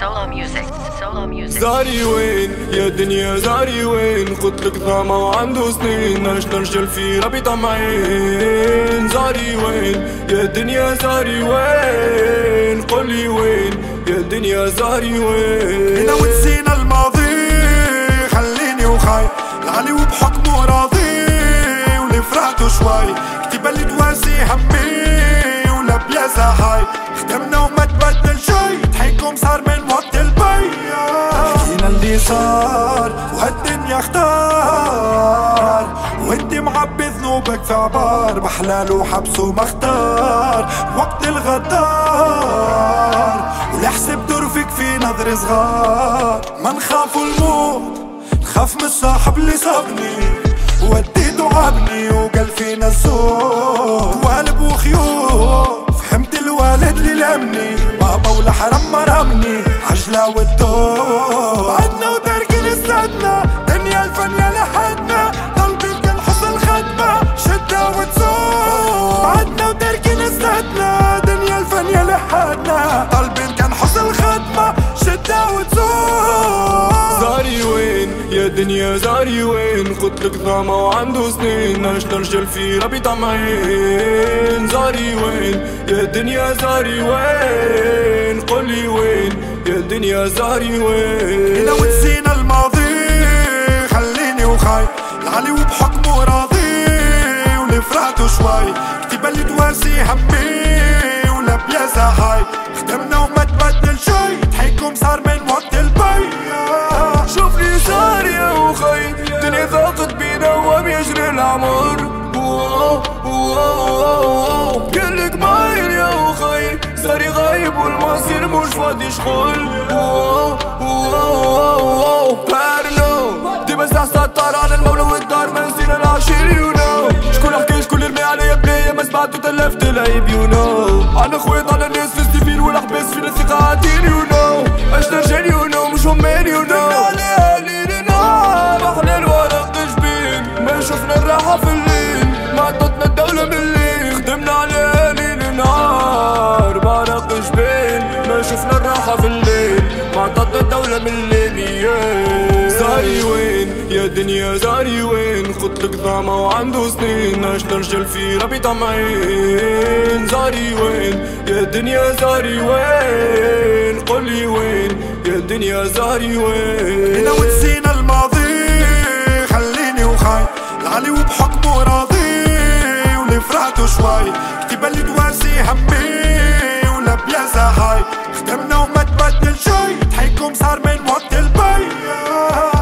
زاري وين يا دنيا زاري وين؟ قلتلك ضامة وعنده سنين، عشنا رجال في ربي طمعين. زاري وين يا دنيا زاري وين؟ قولي وين يا دنيا زاري وين؟ هنا ونسينا الماضي خليني وخاي العلي وبحكمه راضي واللي فرحته شوي كتب اللي تواسي همي ولا بياسة هاي خدمنا وما تبدل شي ضحككم صار من وقت البيع حكينا اللي صار وهالدنيا اختار وانت معبي ذنوبك في عبار بحلال وحبس ومختار وقت الغدار والحسب درفك في نظر صغار ما نخاف الموت نخاف من الصاحب اللي صابني وديته عابني وقال فينا الزور والب وخيوط فهمت الوالد اللي لمني بابا ولا حرم ما رمني عجلة والدور بعدنا وتركن استعدنا دنيا الفنية لحدنا قلبي كان حصل خدمة شدة وتزور بعدنا وتركن استعدنا دنيا الفنية لحدنا قلبي كان حصل خدمة شدة وتزور زاري وين يا دنيا زاري وين؟ قلتلك ضامة وعنده سنين، عشنا رجال في ربي طمعين. زاري وين يا دنيا زاري وين؟ قولي وين يا دنيا زاري وين؟ هنا ونسينا الماضي خليني وخاي العلي وبحكمه راضي واللي فرحته شوي كتب اللي تواسي همي ولا بياسة هاي خدمنا وما تبدل شي ضحككم صار من وقت البيع شوف لي صار يا وخي الدنيا ضاقت بينا وما يجري العمر قالك مايل يا وخي صاري غايب والمصير مش فاضي شغل بارلو دي بس سطر على المولى والدار ما نسينا العشير يونو شكون حكي شكون اللي رمي عليا بنية ما سمعتو تلفت العيب يونو انا خويط على الناس في السيفيل والحباس فينا ثقة عاتين يونو عشنا رجال يونو مش همين يونو محلال ورق جبين ما شفنا الراحة في الليل ما عطتنا الدولة من الليل خدمنا على ليل نهار ورق جبين ما شفنا الراحة في الليل ما عطتنا الدولة من الليل زاري وين يا دنيا زاري وين؟ قلتلك ضامة وعنده سنين، عشنا رجال في ربي طمعين. زاري وين يا دنيا زاري وين؟ قولي وين يا دنيا زاري وين؟ هنا ونسينا الماضي خليني وخاي العلي وبحكمه راضي واللي فرحته شوي كتب اللي تواسي همي ولا بياسة هاي خدمنا وما تبدل شي ضحككم صار من وقت البيع